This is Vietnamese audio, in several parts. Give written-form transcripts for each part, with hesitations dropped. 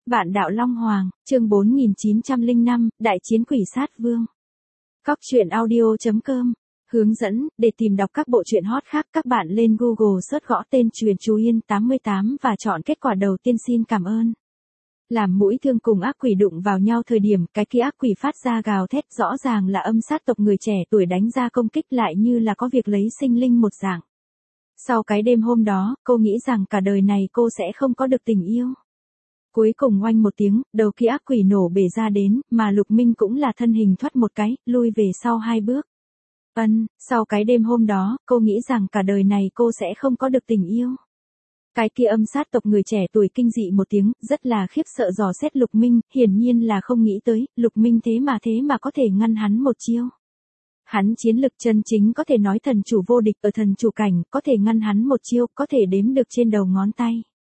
Vạn đạo Long Hoàng, chương 4905, Đại chiến quỷ sát vương. Cóc truyện audio.com. Hướng dẫn, để tìm đọc các bộ truyện hot khác các bạn lên Google search gõ tên Truyện Chú Yên 88 và chọn kết quả đầu tiên. Xin cảm ơn. Làm mũi thương cùng ác quỷ đụng vào nhau thời điểm cái kia ác quỷ phát ra gào thét, rõ ràng là âm sát tộc người trẻ tuổi đánh ra công kích lại như là có việc lấy sinh linh một dạng. Sau cái đêm hôm đó, cô nghĩ rằng cả đời này cô sẽ không có được tình yêu. Cuối cùng oanh một tiếng, đầu kia ác quỷ nổ bể ra đến, mà Lục Minh cũng là thân hình thoát một cái, lui về sau 2 bước. Sau cái đêm hôm đó, cô nghĩ rằng cả đời này cô sẽ không có được tình yêu. Cái kia âm sát tộc người trẻ tuổi kinh dị một tiếng, rất là khiếp sợ dò xét Lục Minh, hiển nhiên là không nghĩ tới, Lục Minh thế mà có thể ngăn hắn một chiêu. Hắn chiến lực chân chính có thể nói thần chủ vô địch ở thần chủ cảnh, có thể ngăn hắn một chiêu, có thể đếm được trên đầu ngón tay.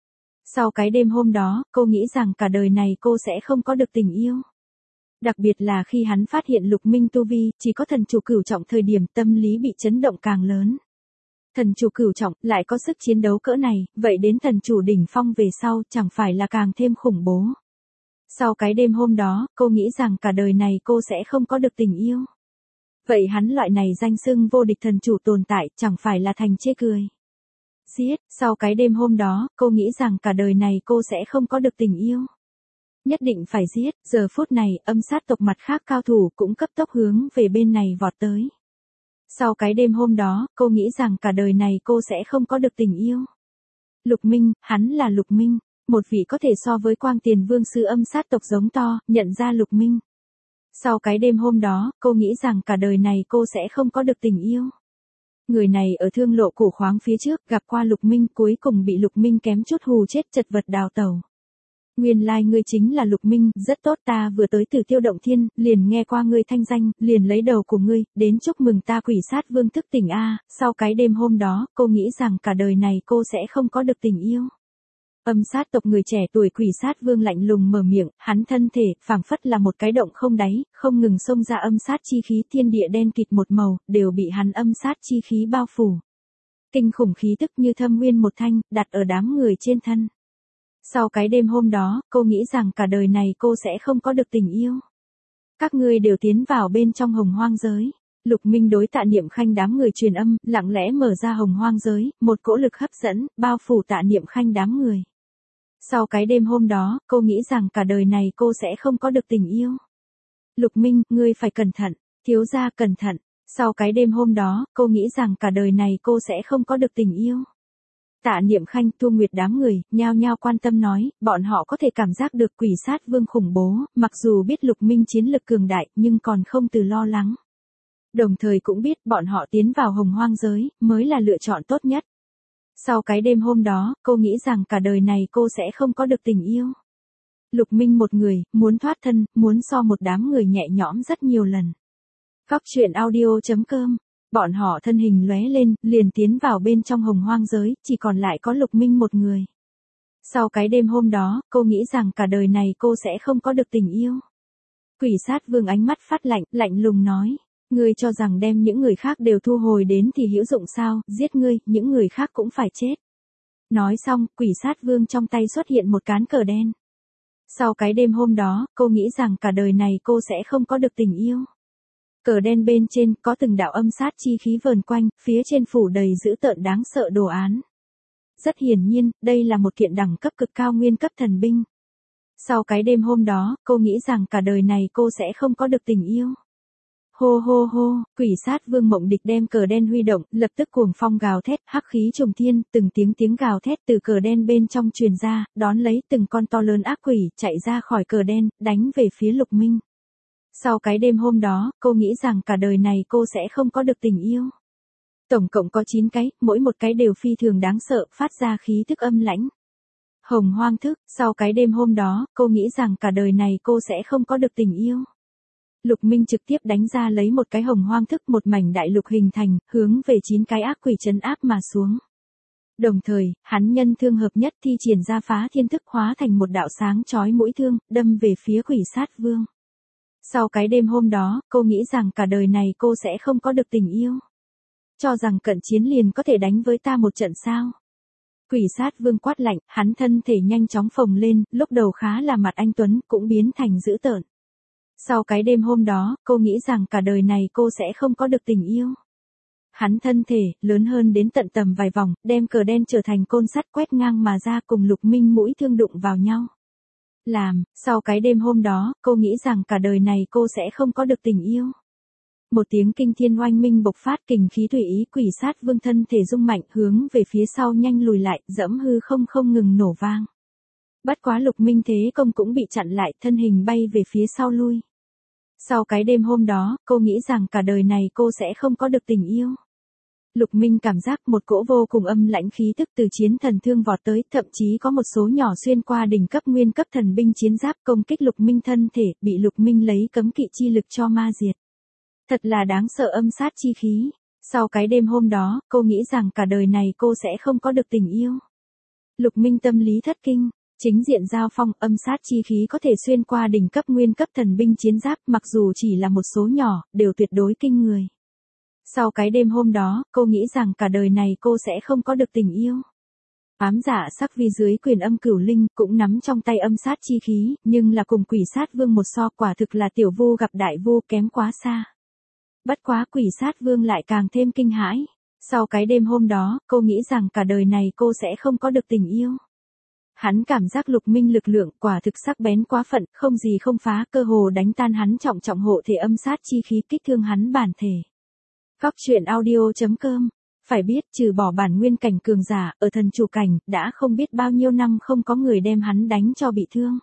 Sau cái đêm hôm đó, cô nghĩ rằng cả đời này cô sẽ không có được tình yêu. Đặc biệt là khi hắn phát hiện Lục Minh tu vi, chỉ có thần chủ cửu trọng thời điểm tâm lý bị chấn động càng lớn. Thần chủ cửu trọng lại có sức chiến đấu cỡ này, vậy đến thần chủ đỉnh phong về sau chẳng phải là càng thêm khủng bố. Sau cái đêm hôm đó, cô nghĩ rằng cả đời này cô sẽ không có được tình yêu. Vậy hắn loại này danh xưng vô địch thần chủ tồn tại chẳng phải là thành chê cười. Giết, sau cái đêm hôm đó, cô nghĩ rằng cả đời này cô sẽ không có được tình yêu. Nhất định phải giết, giờ phút này, âm sát tộc mặt khác cao thủ cũng cấp tốc hướng về bên này vọt tới. Sau cái đêm hôm đó, cô nghĩ rằng cả đời này cô sẽ không có được tình yêu. Lục Minh, hắn là Lục Minh, một vị có thể so với Quang Tiền Vương sư âm sát tộc giống to, nhận ra Lục Minh. Sau cái đêm hôm đó, cô nghĩ rằng cả đời này cô sẽ không có được tình yêu. Người này ở thương lộ cổ khoáng phía trước gặp qua Lục Minh, cuối cùng bị Lục Minh kém chút hù chết, chật vật đào tẩu. Nguyên lai ngươi chính là Lục Minh, rất tốt, ta vừa tới từ Tiêu Động Thiên, liền nghe qua ngươi thanh danh, liền lấy đầu của ngươi, đến chúc mừng ta quỷ sát vương thức tỉnh a. Sau cái đêm hôm đó, cô nghĩ rằng cả đời này cô sẽ không có được tình yêu. Âm sát tộc người trẻ tuổi quỷ sát vương lạnh lùng mở miệng, hắn thân thể, phảng phất là một cái động không đáy, không ngừng xông ra âm sát chi khí, thiên địa đen kịt một màu, đều bị hắn âm sát chi khí bao phủ. Kinh khủng khí tức như thâm nguyên một thanh, đặt ở đám người trên thân. Sau cái đêm hôm đó, cô nghĩ rằng cả đời này cô sẽ không có được tình yêu. Các ngươi đều tiến vào bên trong hồng hoang giới. Lục Minh đối Tạ Niệm Khanh đám người truyền âm, lặng lẽ mở ra hồng hoang giới, một cỗ lực hấp dẫn, bao phủ Tạ Niệm Khanh đám người. Sau cái đêm hôm đó, cô nghĩ rằng cả đời này cô sẽ không có được tình yêu. Lục Minh, ngươi phải cẩn thận, thiếu gia cẩn thận. Sau cái đêm hôm đó, cô nghĩ rằng cả đời này cô sẽ không có được tình yêu. Tạ Niệm Khanh, Thu Nguyệt đám người, nhao nhao quan tâm nói, bọn họ có thể cảm giác được quỷ sát vương khủng bố, mặc dù biết Lục Minh chiến lực cường đại, nhưng còn không từ lo lắng. Đồng thời cũng biết bọn họ tiến vào hồng hoang giới, mới là lựa chọn tốt nhất. Sau cái đêm hôm đó, cô nghĩ rằng cả đời này cô sẽ không có được tình yêu. Lục Minh một người, muốn thoát thân, muốn so một đám người nhẹ nhõm rất nhiều lần. Cóc truyện audio.com. Bọn họ thân hình lóe lên, liền tiến vào bên trong hồng hoang giới, chỉ còn lại có Lục Minh một người. Sau cái đêm hôm đó, cô nghĩ rằng cả đời này cô sẽ không có được tình yêu. Quỷ sát vương ánh mắt phát lạnh, lạnh lùng nói. Ngươi cho rằng đem những người khác đều thu hồi đến thì hữu dụng sao, giết ngươi, những người khác cũng phải chết. Nói xong, quỷ sát vương trong tay xuất hiện một cán cờ đen. Sau cái đêm hôm đó, cô nghĩ rằng cả đời này cô sẽ không có được tình yêu. Cờ đen bên trên có từng đạo âm sát chi khí vờn quanh, phía trên phủ đầy dữ tợn đáng sợ đồ án. Rất hiển nhiên, đây là một kiện đẳng cấp cực cao nguyên cấp thần binh. Sau cái đêm hôm đó, cô nghĩ rằng cả đời này cô sẽ không có được tình yêu. Hô hô hô, quỷ sát vương Mộng Địch đem cờ đen huy động, lập tức cuồng phong gào thét, hắc khí trùng thiên, từng tiếng gào thét từ cờ đen bên trong truyền ra, đón lấy từng con to lớn ác quỷ, chạy ra khỏi cờ đen, đánh về phía Lục Minh. Sau cái đêm hôm đó, cô nghĩ rằng cả đời này cô sẽ không có được tình yêu. Tổng cộng có 9 cái, mỗi một cái đều phi thường đáng sợ, phát ra khí tức âm lãnh. Hồng hoang thức, sau cái đêm hôm đó, cô nghĩ rằng cả đời này cô sẽ không có được tình yêu. Lục Minh trực tiếp đánh ra lấy một cái hồng hoang thức, một mảnh đại lục hình thành, hướng về 9 cái ác quỷ trấn áp mà xuống. Đồng thời, hắn nhân thương hợp nhất thi triển ra phá thiên thức, hóa thành một đạo sáng chói mũi thương, đâm về phía quỷ sát vương. Sau cái đêm hôm đó, cô nghĩ rằng cả đời này cô sẽ không có được tình yêu. Cho rằng cận chiến liền có thể đánh với ta một trận sao. Quỷ sát vương quát lạnh, hắn thân thể nhanh chóng phồng lên, lúc đầu khá là mặt anh tuấn, cũng biến thành dữ tợn. Sau cái đêm hôm đó, cô nghĩ rằng cả đời này cô sẽ không có được tình yêu. Hắn thân thể, lớn hơn đến tận tầm vài vòng, đem cờ đen trở thành côn sắt quét ngang mà ra cùng Lục Minh mũi thương đụng vào nhau. Sau cái đêm hôm đó, cô nghĩ rằng cả đời này cô sẽ không có được tình yêu. Một tiếng kinh thiên oanh minh bộc phát, kình khí tùy ý, quỷ sát vương thân thể rung mạnh, hướng về phía sau nhanh lùi lại, dẫm hư không ngừng nổ vang. Bất quá Lục Minh thế công cũng bị chặn lại, thân hình bay về phía sau lui. Sau cái đêm hôm đó, cô nghĩ rằng cả đời này cô sẽ không có được tình yêu. Lục Minh cảm giác một cỗ vô cùng âm lãnh khí tức từ chiến thần thương vọt tới, thậm chí có một số nhỏ xuyên qua đỉnh cấp nguyên cấp thần binh chiến giáp công kích Lục Minh thân thể, bị Lục Minh lấy cấm kỵ chi lực cho ma diệt. Thật là đáng sợ âm sát chi khí. Sau cái đêm hôm đó, cô nghĩ rằng cả đời này cô sẽ không có được tình yêu. Lục Minh tâm lý thất kinh, chính diện giao phong, âm sát chi khí có thể xuyên qua đỉnh cấp nguyên cấp thần binh chiến giáp, mặc dù chỉ là một số nhỏ, đều tuyệt đối kinh người. Sau cái đêm hôm đó, cô nghĩ rằng cả đời này cô sẽ không có được tình yêu. Ám giả sắc vi dưới quyền âm cửu linh cũng nắm trong tay âm sát chi khí, nhưng là cùng quỷ sát vương một so, quả thực là tiểu vu gặp đại vu, kém quá xa. Bất quá quỷ sát vương lại càng thêm kinh hãi. Sau cái đêm hôm đó, cô nghĩ rằng cả đời này cô sẽ không có được tình yêu. Hắn cảm giác Lục Minh lực lượng quả thực sắc bén quá phận, không gì không phá, cơ hồ đánh tan hắn trọng hộ thể âm sát chi khí, kích thương hắn bản thể. Góc truyện audio.com. Phải biết, trừ bỏ bản nguyên cảnh cường giả, ở thần chủ cảnh, đã không biết bao nhiêu năm không có người đem hắn đánh cho bị thương.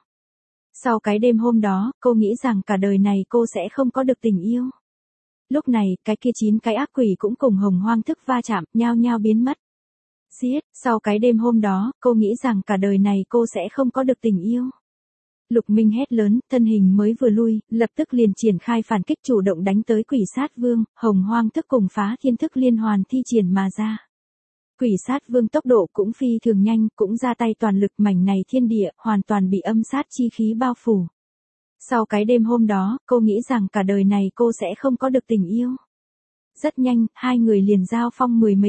Sau cái đêm hôm đó, cô nghĩ rằng cả đời này cô sẽ không có được tình yêu. Lúc này, cái kia 9 cái ác quỷ cũng cùng hồng hoang thức va chạm, nhao nhao biến mất. Giết, sau cái đêm hôm đó, cô nghĩ rằng cả đời này cô sẽ không có được tình yêu. Lục Minh hét lớn, thân hình mới vừa lui, lập tức liền triển khai phản kích, chủ động đánh tới quỷ sát vương, hồng hoang thức cùng phá thiên thức liên hoàn thi triển mà ra. Quỷ sát vương tốc độ cũng phi thường nhanh, cũng ra tay toàn lực, mảnh này thiên địa, hoàn toàn bị âm sát chi khí bao phủ. Sau cái đêm hôm đó, cô nghĩ rằng cả đời này cô sẽ không có được tình yêu. Rất nhanh, hai người liền giao phong mười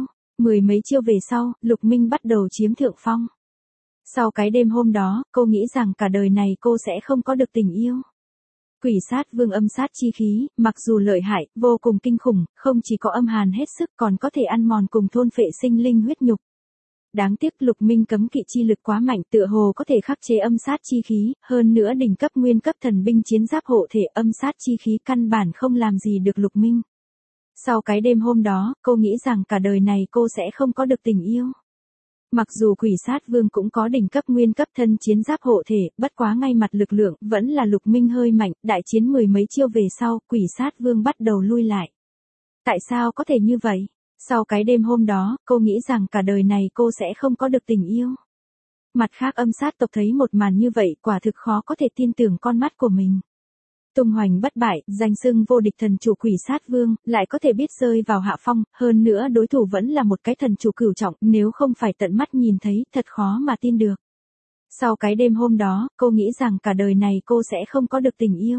mấy chiêu về sau, Lục Minh bắt đầu chiếm thượng phong. Sau cái đêm hôm đó, cô nghĩ rằng cả đời này cô sẽ không có được tình yêu. Quỷ sát vương âm sát chi khí, mặc dù lợi hại, vô cùng kinh khủng, không chỉ có âm hàn hết sức còn có thể ăn mòn cùng thôn phệ sinh linh huyết nhục. Đáng tiếc Lục Minh cấm kỵ chi lực quá mạnh, tựa hồ có thể khắc chế âm sát chi khí, hơn nữa đỉnh cấp nguyên cấp thần binh chiến giáp hộ thể, âm sát chi khí căn bản không làm gì được Lục Minh. Sau cái đêm hôm đó, cô nghĩ rằng cả đời này cô sẽ không có được tình yêu. Mặc dù quỷ sát vương cũng có đỉnh cấp nguyên cấp thân chiến giáp hộ thể, bất quá ngay mặt lực lượng, vẫn là Lục Minh hơi mạnh, đại chiến mười mấy chiêu về sau, quỷ sát vương bắt đầu lui lại. Tại sao có thể như vậy? Sau cái đêm hôm đó, cô nghĩ rằng cả đời này cô sẽ không có được tình yêu. Mặt khác âm sát tộc thấy một màn như vậy, quả thực khó có thể tin tưởng con mắt của mình. Tung hoành bất bại, danh xưng vô địch thần chủ quỷ sát vương, lại có thể biết rơi vào hạ phong, hơn nữa đối thủ vẫn là một cái thần chủ cửu trọng, nếu không phải tận mắt nhìn thấy, thật khó mà tin được. Sau cái đêm hôm đó, cô nghĩ rằng cả đời này cô sẽ không có được tình yêu.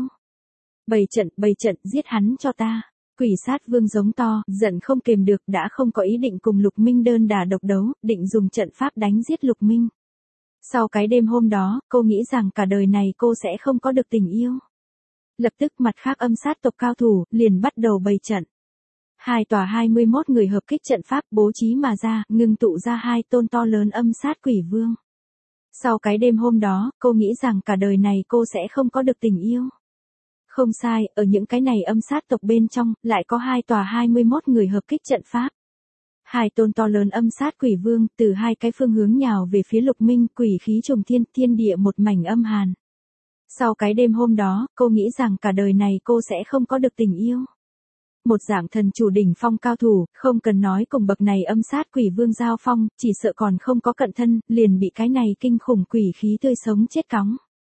Bày trận, giết hắn cho ta. Quỷ sát vương giống to, giận không kềm được, đã không có ý định cùng Lục Minh đơn đả độc đấu, định dùng trận pháp đánh giết Lục Minh. Sau cái đêm hôm đó, cô nghĩ rằng cả đời này cô sẽ không có được tình yêu. Lập tức mặt khác âm sát tộc cao thủ, liền bắt đầu bày trận. Hai tòa 21 người hợp kích trận pháp bố trí mà ra, ngưng tụ ra hai tôn to lớn âm sát quỷ vương. Sau cái đêm hôm đó, cô nghĩ rằng cả đời này cô sẽ không có được tình yêu. Không sai, ở những cái này âm sát tộc bên trong, lại có hai tòa 21 người hợp kích trận pháp. Hai tôn to lớn âm sát quỷ vương, từ hai cái phương hướng nhào về phía Lục Minh, quỷ khí trùng thiên, thiên địa một mảnh âm hàn. Sau cái đêm hôm đó, cô nghĩ rằng cả đời này cô sẽ không có được tình yêu. Một dạng thần chủ đỉnh phong cao thủ, không cần nói cùng bậc này âm sát quỷ vương giao phong, chỉ sợ còn không có cận thân, liền bị cái này kinh khủng quỷ khí tươi sống chết cóng.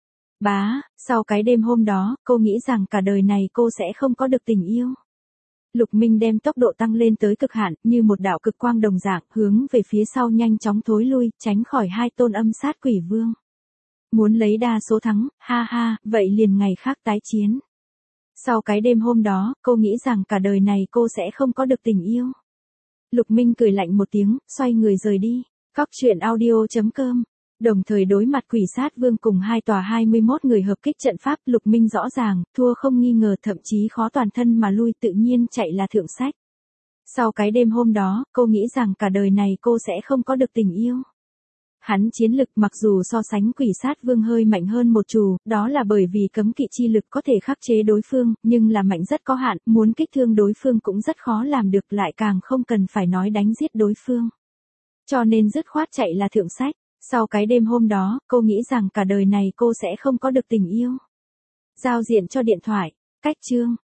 Sau cái đêm hôm đó, cô nghĩ rằng cả đời này cô sẽ không có được tình yêu. Lục Minh đem tốc độ tăng lên tới cực hạn, như một đạo cực quang đồng dạng, hướng về phía sau nhanh chóng thối lui, tránh khỏi hai tôn âm sát quỷ vương. Muốn lấy đa số thắng, ha ha, vậy liền ngày khác tái chiến. Sau cái đêm hôm đó, cô nghĩ rằng cả đời này cô sẽ không có được tình yêu. Lục Minh cười lạnh một tiếng, xoay người rời đi. Cóc truyện audio.com. Đồng thời đối mặt quỷ sát vương cùng hai tòa 21 người hợp kích trận pháp, Lục Minh rõ ràng, thua không nghi ngờ, thậm chí khó toàn thân mà lui, tự nhiên chạy là thượng sách. Sau cái đêm hôm đó, cô nghĩ rằng cả đời này cô sẽ không có được tình yêu. Hắn chiến lực mặc dù so sánh quỷ sát vương hơi mạnh hơn một chút, đó là bởi vì cấm kỵ chi lực có thể khắc chế đối phương, nhưng là mạnh rất có hạn, muốn kích thương đối phương cũng rất khó làm được, lại càng không cần phải nói đánh giết đối phương. Cho nên dứt khoát chạy là thượng sách. Sau cái đêm hôm đó, cô nghĩ rằng cả đời này cô sẽ không có được tình yêu. Giao diện cho điện thoại. Cách chương.